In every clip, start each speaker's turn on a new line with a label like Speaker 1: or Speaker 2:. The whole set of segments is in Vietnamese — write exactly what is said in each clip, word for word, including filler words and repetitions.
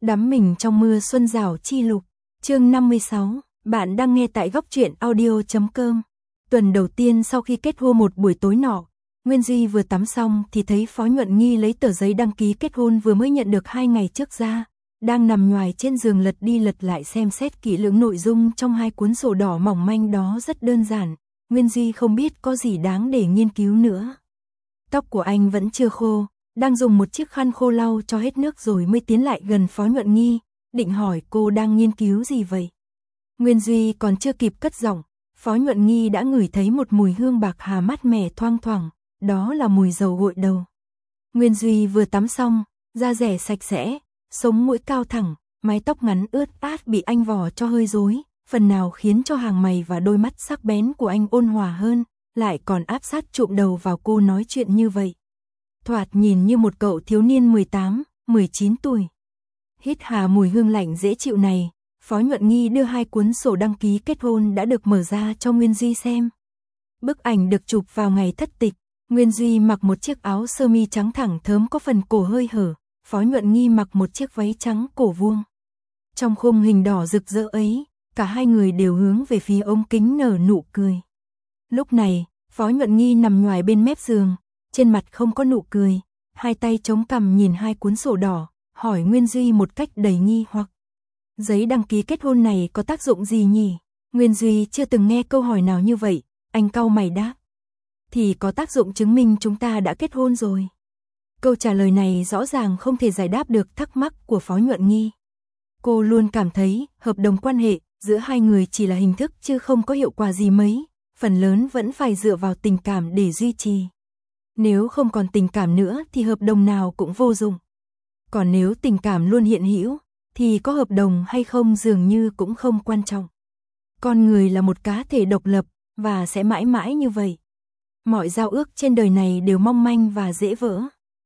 Speaker 1: Đắm mình trong mưa xuân rào chi lục, chương năm mươi sáu, bạn đang nghe tại góc truyện audio chấm com. Tuần đầu tiên sau khi kết hôn một buổi tối nọ, Nguyên Duy vừa tắm xong thì thấy Phó Nhuận Nghi lấy tờ giấy đăng ký kết hôn vừa mới nhận được hai ngày trước ra, đang nằm nhoài trên giường lật đi lật lại xem xét kỹ lưỡng nội dung trong hai cuốn sổ đỏ mỏng manh đó rất đơn giản, Nguyên Duy không biết có gì đáng để nghiên cứu nữa. Tóc của anh vẫn chưa khô, đang dùng một chiếc khăn khô lau cho hết nước rồi mới tiến lại gần Phó Nhuận Nghi, định hỏi cô đang nghiên cứu gì vậy. Nguyên Duy còn chưa kịp cất giọng, Phó Nhuận Nghi đã ngửi thấy một mùi hương bạc hà mát mẻ thoang thoảng, đó là mùi dầu gội đầu. Nguyên Duy vừa tắm xong, da dẻ sạch sẽ, sống mũi cao thẳng, mái tóc ngắn ướt át bị anh vò cho hơi rối, phần nào khiến cho hàng mày và đôi mắt sắc bén của anh ôn hòa hơn, lại còn áp sát chụm đầu vào cô nói chuyện như vậy. Thoạt nhìn như một cậu thiếu niên mười tám, mười chín tuổi. Hít hà mùi hương lạnh dễ chịu này, Phó Nhuận Nghi đưa hai cuốn sổ đăng ký kết hôn đã được mở ra cho Nguyên Duy xem. Bức ảnh được chụp vào ngày thất tịch, Nguyên Duy mặc một chiếc áo sơ mi trắng thẳng thớm có phần cổ hơi hở, Phó Nhuận Nghi mặc một chiếc váy trắng cổ vuông. Trong khung hình đỏ rực rỡ ấy, cả hai người đều hướng về phía ống kính nở nụ cười. Lúc này, Phó Nhuận Nghi nằm nhoài bên mép giường, trên mặt không có nụ cười, hai tay chống cằm nhìn hai cuốn sổ đỏ, hỏi Nguyên Duy một cách đầy nghi hoặc. Giấy đăng ký kết hôn này có tác dụng gì nhỉ? Nguyên Duy chưa từng nghe câu hỏi nào như vậy, anh cau mày đáp. Thì có tác dụng chứng minh chúng ta đã kết hôn rồi. Câu trả lời này rõ ràng không thể giải đáp được thắc mắc của Phó Nhuận Nghi. Cô luôn cảm thấy hợp đồng quan hệ giữa hai người chỉ là hình thức chứ không có hiệu quả gì mấy, phần lớn vẫn phải dựa vào tình cảm để duy trì. Nếu không còn tình cảm nữa thì hợp đồng nào cũng vô dụng. Còn nếu tình cảm luôn hiện hữu, thì có hợp đồng hay không dường như cũng không quan trọng. Con người là một cá thể độc lập, và sẽ mãi mãi như vậy. Mọi giao ước trên đời này đều mong manh và dễ vỡ.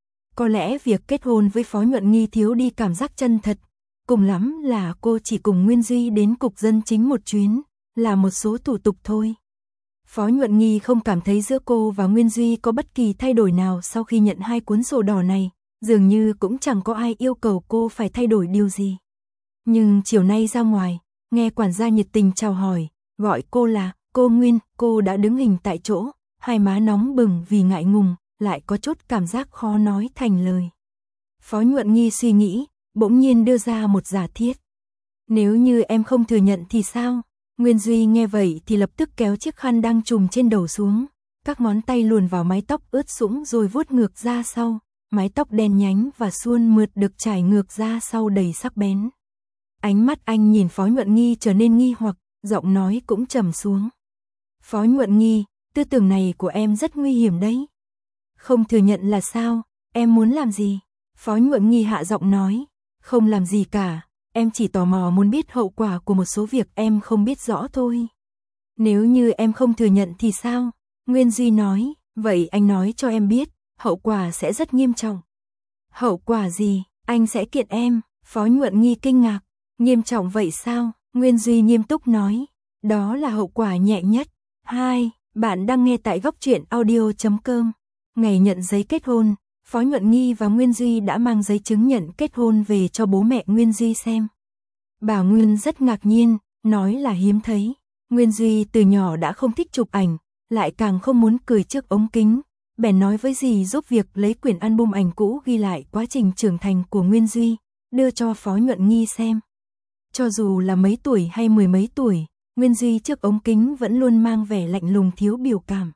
Speaker 1: Có lẽ việc kết hôn với Phó Nhuận Nghi thiếu đi cảm giác chân thật, cùng lắm là cô chỉ cùng Nguyên Duy đến cục dân chính một chuyến, là một số thủ tục thôi. Phó Nhuận Nghi không cảm thấy giữa cô và Nguyên Duy có bất kỳ thay đổi nào sau khi nhận hai cuốn sổ đỏ này, dường như cũng chẳng có ai yêu cầu cô phải thay đổi điều gì. Nhưng chiều nay ra ngoài, nghe quản gia nhiệt tình chào hỏi, gọi cô là cô Nguyên, cô đã đứng hình tại chỗ, hai má nóng bừng vì ngại ngùng, lại có chút cảm giác khó nói thành lời. Phó Nhuận Nghi suy nghĩ, bỗng nhiên đưa ra một giả thiết. Nếu như em không thừa nhận thì sao? Nguyên Duy nghe vậy thì lập tức kéo chiếc khăn đang trùm trên đầu xuống, các ngón tay luồn vào mái tóc ướt sũng rồi vuốt ngược ra sau, mái tóc đen nhánh và suôn mượt được trải ngược ra sau đầy sắc bén. Ánh mắt anh nhìn Phó Nhuận Nghi trở nên nghi hoặc, giọng nói cũng trầm xuống. Phó Nhuận Nghi, tư tưởng này của em rất nguy hiểm đấy. Không thừa nhận là sao, em muốn làm gì? Phó Nhuận Nghi hạ giọng nói, không làm gì cả. Em chỉ tò mò muốn biết hậu quả của một số việc em không biết rõ thôi. Nếu như em không thừa nhận thì sao? Nguyên Duy nói, vậy anh nói cho em biết, hậu quả sẽ rất nghiêm trọng. Hậu quả gì? Anh sẽ kiện em. Phó Nhuận Nghi kinh ngạc, nghiêm trọng vậy sao? Nguyên Duy nghiêm túc nói, đó là hậu quả nhẹ nhất. Hai, bạn đang nghe tại góc truyện audio chấm com. Ngày nhận giấy kết hôn, Phó Nhuận Nghi và Nguyên Duy đã mang giấy chứng nhận kết hôn về cho bố mẹ Nguyên Duy xem. Bà Nguyên rất ngạc nhiên, nói là hiếm thấy. Nguyên Duy từ nhỏ đã không thích chụp ảnh, lại càng không muốn cười trước ống kính. Bèn nói với dì giúp việc lấy quyển album ảnh cũ ghi lại quá trình trưởng thành của Nguyên Duy, đưa cho Phó Nhuận Nghi xem. Cho dù là mấy tuổi hay mười mấy tuổi, Nguyên Duy trước ống kính vẫn luôn mang vẻ lạnh lùng thiếu biểu cảm.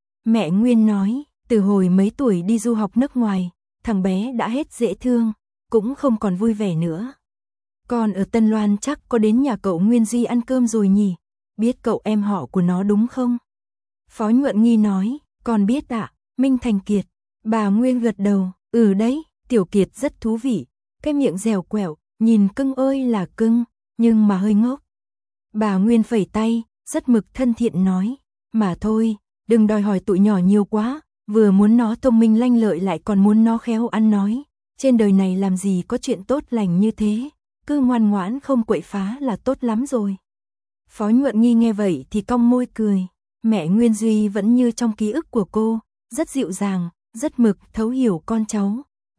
Speaker 1: Mẹ Nguyên nói, từ hồi mấy tuổi đi du học nước ngoài, thằng bé đã hết dễ thương, cũng không còn vui vẻ nữa. Còn ở Tân Loan chắc có đến nhà cậu Nguyên Duy ăn cơm rồi nhỉ, biết cậu em họ của nó đúng không? Phó Nhuận Nghi nói, con biết ạ, Minh Thành Kiệt. Bà Nguyên gật đầu, ừ đấy, Tiểu Kiệt rất thú vị, cái miệng dẻo quẹo, nhìn cưng ơi là cưng, nhưng mà hơi ngốc. Bà Nguyên phẩy tay, rất mực thân thiện nói, mà thôi, đừng đòi hỏi tụi nhỏ nhiều quá, vừa muốn nó thông minh lanh lợi lại còn muốn nó khéo ăn nói, trên đời này làm gì có chuyện tốt lành như thế, cứ ngoan ngoãn không quậy phá là tốt lắm rồi. Phó Nhuận Nghi nghe vậy thì cong môi cười, mẹ Nguyên Duy vẫn như trong ký ức của cô, rất dịu dàng, rất mực thấu hiểu con cháu.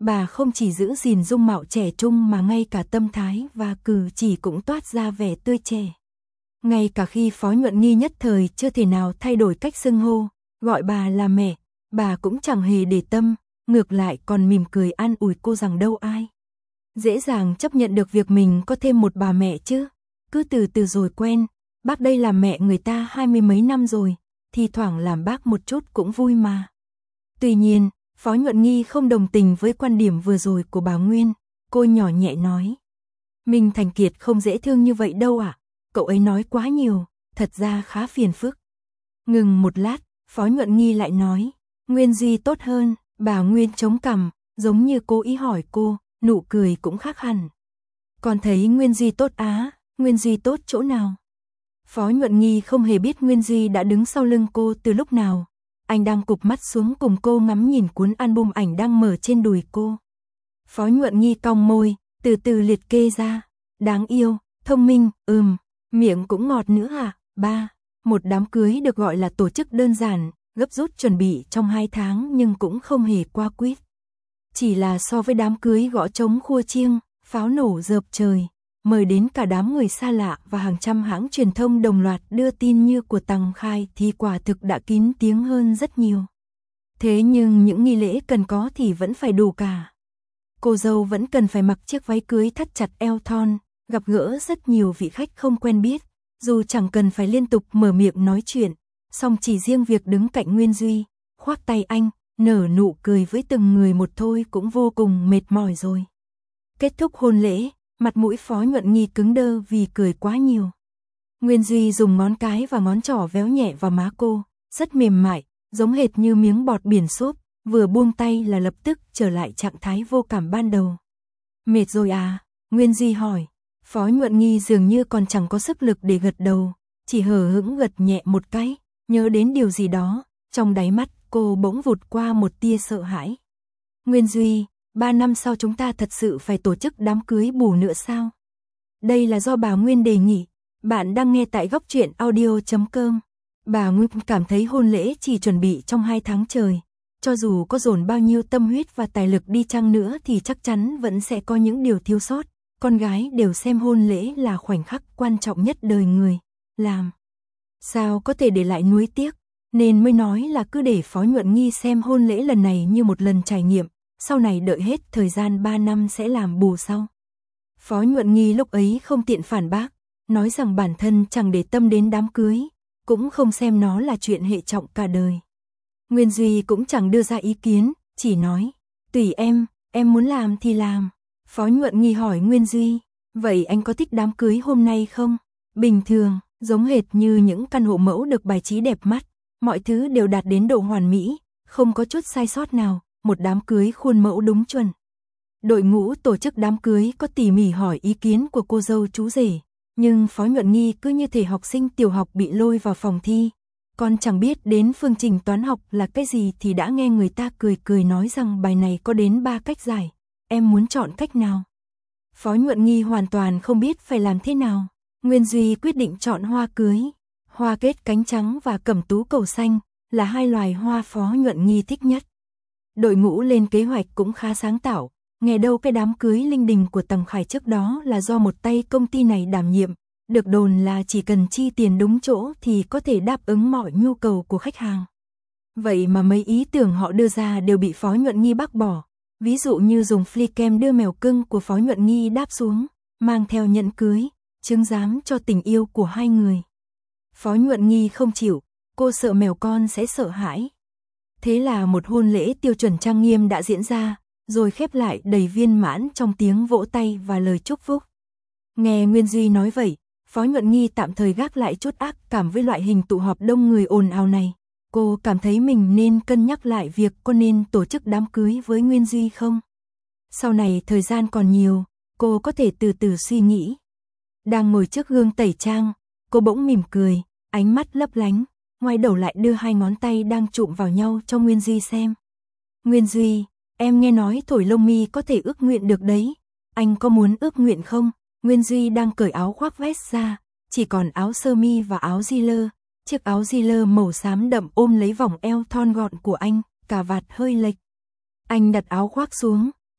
Speaker 1: Bà không chỉ giữ gìn dung mạo trẻ trung mà ngay cả tâm thái và cử chỉ cũng toát ra vẻ tươi trẻ. Ngay cả khi Phó Nhuận Nghi nhất thời chưa thể nào thay đổi cách xưng hô, gọi bà là mẹ, bà cũng chẳng hề để tâm, ngược lại còn mỉm cười an ủi cô rằng đâu ai dễ dàng chấp nhận được việc mình có thêm một bà mẹ chứ, cứ từ từ rồi quen, bác đây làm mẹ người ta hai mươi mấy năm rồi, thì thoảng làm bác một chút cũng vui mà. Tuy nhiên, Phó Nhuận Nghi không đồng tình với quan điểm vừa rồi của bà Nguyên, cô nhỏ nhẹ nói. Minh Thành Kiệt không dễ thương như vậy đâu ạ, cậu ấy nói quá nhiều, thật ra khá phiền phức. Ngừng một lát, Phó Nhuận Nghi lại nói, Nguyên Duy tốt hơn, bà Nguyên chống cằm, giống như cố ý hỏi cô, nụ cười cũng khác hẳn. Còn thấy Nguyên Duy tốt á, Nguyên Duy tốt chỗ nào? Phó Nhuận Nghi không hề biết Nguyên Duy đã đứng sau lưng cô từ lúc nào. Anh đang cụp mắt xuống cùng cô ngắm nhìn cuốn album ảnh đang mở trên đùi cô. Phó Nhuận Nghi cong môi, từ từ liệt kê ra. Đáng yêu, thông minh, ừm, miệng cũng ngọt nữa à, ba. Một đám cưới được gọi là tổ chức đơn giản, gấp rút chuẩn bị trong hai tháng nhưng cũng không hề qua quýt. Chỉ là so với đám cưới gõ trống khua chiêng, pháo nổ rợp trời, mời đến cả đám người xa lạ và hàng trăm hãng truyền thông đồng loạt đưa tin như của Tằng Khai thì quả thực đã kín tiếng hơn rất nhiều. Thế nhưng những nghi lễ cần có thì vẫn phải đủ cả. Cô dâu vẫn cần phải mặc chiếc váy cưới thắt chặt eo thon, gặp gỡ rất nhiều vị khách không quen biết, dù chẳng cần phải liên tục mở miệng nói chuyện, song chỉ riêng việc đứng cạnh Nguyên Duy, khoác tay anh, nở nụ cười với từng người một thôi cũng vô cùng mệt mỏi rồi. Kết thúc hôn lễ, mặt mũi Phó Nhuận Nghi cứng đơ vì cười quá nhiều. Nguyên Duy dùng ngón cái và ngón trỏ véo nhẹ vào má cô, rất mềm mại, giống hệt như miếng bọt biển xốp, vừa buông tay là lập tức trở lại trạng thái vô cảm ban đầu. Mệt rồi à? Nguyên Duy hỏi. Phó Nhuận Nghi dường như còn chẳng có sức lực để gật đầu, chỉ hờ hững gật nhẹ một cái, nhớ đến điều gì đó, trong đáy mắt cô bỗng vụt qua một tia sợ hãi. Nguyên Duy, ba năm sau chúng ta thật sự phải tổ chức đám cưới bù nữa sao? Đây là do bà Nguyên đề nghị, bạn đang nghe tại góc truyện audio chấm com. Bà Nguyên cảm thấy hôn lễ chỉ chuẩn bị trong hai tháng trời, cho dù có dồn bao nhiêu tâm huyết và tài lực đi chăng nữa thì chắc chắn vẫn sẽ có những điều thiếu sót. Con gái đều xem hôn lễ là khoảnh khắc quan trọng nhất đời người, làm sao có thể để lại nuối tiếc, nên mới nói là cứ để Phó Nhuận Nghi xem hôn lễ lần này như một lần trải nghiệm, sau này đợi hết thời gian ba năm sẽ làm bù sau. Phó Nhuận Nghi lúc ấy không tiện phản bác, nói rằng bản thân chẳng để tâm đến đám cưới, cũng không xem nó là chuyện hệ trọng cả đời. Nguyên Duy cũng chẳng đưa ra ý kiến, chỉ nói, tùy em, em muốn làm thì làm. Phó Nhuận Nghi hỏi Nguyên Duy, vậy anh có thích đám cưới hôm nay không? Bình thường, giống hệt như những căn hộ mẫu được bài trí đẹp mắt, mọi thứ đều đạt đến độ hoàn mỹ, không có chút sai sót nào, một đám cưới khuôn mẫu đúng chuẩn. Đội ngũ tổ chức đám cưới có tỉ mỉ hỏi ý kiến của cô dâu chú rể, nhưng Phó Nhuận Nghi cứ như thể học sinh tiểu học bị lôi vào phòng thi, còn chẳng biết đến phương trình toán học là cái gì thì đã nghe người ta cười cười nói rằng bài này có đến ba cách giải. Em muốn chọn cách nào? Phó Nhuận Nghi hoàn toàn không biết phải làm thế nào. Nguyên Duy quyết định chọn hoa cưới. Hoa kết cánh trắng và cẩm tú cầu xanh là hai loài hoa Phó Nhuận Nghi thích nhất. Đội ngũ lên kế hoạch cũng khá sáng tạo. Nghe đâu cái đám cưới linh đình của Tằng Khải trước đó là do một tay công ty này đảm nhiệm. Được đồn là chỉ cần chi tiền đúng chỗ thì có thể đáp ứng mọi nhu cầu của khách hàng. Vậy mà mấy ý tưởng họ đưa ra đều bị Phó Nhuận Nghi bác bỏ. Ví dụ như dùng flycam đưa mèo cưng của Phó Nhuận Nghi đáp xuống, mang theo nhẫn cưới, chứng giám cho tình yêu của hai người. Phó Nhuận Nghi không chịu, cô sợ mèo con sẽ sợ hãi. Thế là một hôn lễ tiêu chuẩn trang nghiêm đã diễn ra, rồi khép lại đầy viên mãn trong tiếng vỗ tay và lời chúc phúc. Nghe Nguyên Duy nói vậy, Phó Nhuận Nghi tạm thời gác lại chút ác cảm với loại hình tụ họp đông người ồn ào này. Cô cảm thấy mình nên cân nhắc lại việc có nên tổ chức đám cưới với Nguyên Duy không. Sau này thời gian còn nhiều, cô có thể từ từ suy nghĩ. Đang ngồi trước gương tẩy trang, cô bỗng mỉm cười, ánh mắt lấp lánh, ngoài đầu lại đưa hai ngón tay đang chụm vào nhau cho Nguyên Duy xem. Nguyên Duy, em nghe nói thổi lông mi có thể ước nguyện được đấy, anh có muốn ước nguyện không? Nguyên Duy đang cởi áo khoác vest ra, chỉ còn áo sơ mi và áo jean. Chiếc áo jean màu xám đậm ôm lấy vòng eo thon gọn của anh, cà vạt hơi lệch. Anh đặt áo khoác xuống,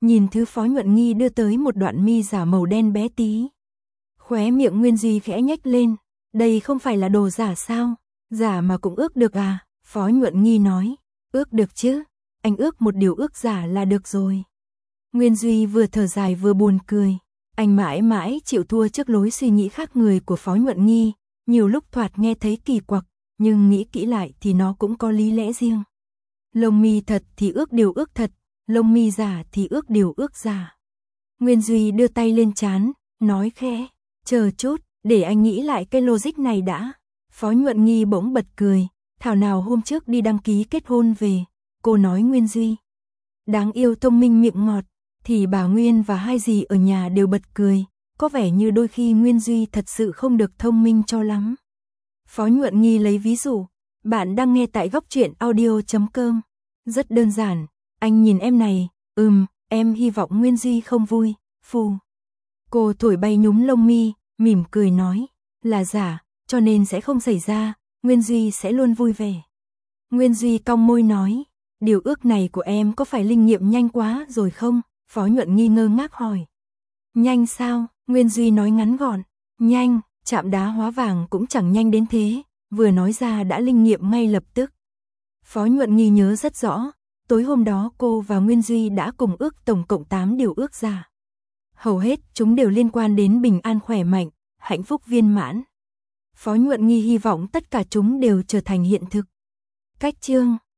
Speaker 1: nhìn thứ Phó Nhuận Nghi đưa tới một đoạn mi giả màu đen bé tí. Khóe miệng Nguyên Duy khẽ nhếch lên, đây không phải là đồ giả sao? Giả mà cũng ước được à? Phó Nhuận Nghi nói, ước được chứ, anh ước một điều ước giả là được rồi. Nguyên Duy vừa thở dài vừa buồn cười, anh mãi mãi chịu thua trước lối suy nghĩ khác người của Phó Nhuận Nghi, nhiều lúc thoạt nghe thấy kỳ quặc, nhưng nghĩ kỹ lại thì nó cũng có lý lẽ riêng. Lông mi thật thì ước điều ước thật, lông mi giả thì ước điều ước giả. Nguyên Duy đưa tay lên trán, nói khẽ, chờ chút, để anh nghĩ lại cái logic này đã. Phó Nhuận Nghi bỗng bật cười, thảo nào hôm trước đi đăng ký kết hôn về, cô nói Nguyên Duy đáng yêu thông minh miệng ngọt, thì bà Nguyên và hai dì ở nhà đều bật cười, có vẻ như đôi khi Nguyên Duy thật sự không được thông minh cho lắm. Phó Nhuận Nghi lấy ví dụ, bạn đang nghe tại góc truyện audio chấm com. Rất đơn giản, anh nhìn em này, ừm, em hy vọng Nguyên Duy không vui, phù. Cô thổi bay nhúm lông mi, mỉm cười nói, là giả, cho nên sẽ không xảy ra, Nguyên Duy sẽ luôn vui vẻ. Nguyên Duy cong môi nói, điều ước này của em có phải linh nghiệm nhanh quá rồi không? Phó Nhuận Nghi ngơ ngác hỏi. Nhanh sao? Nguyên Duy nói ngắn gọn, nhanh, chạm đá hóa vàng cũng chẳng nhanh đến thế, vừa nói ra đã linh nghiệm ngay lập tức. Phó Nhuận Nghi nhớ rất rõ, tối hôm đó cô và Nguyên Duy đã cùng ước tổng cộng tám điều ước giả. Hầu hết chúng đều liên quan đến bình an khỏe mạnh, hạnh phúc viên mãn. Phó Nhuận Nghi hy vọng tất cả chúng đều trở thành hiện thực. Cách chương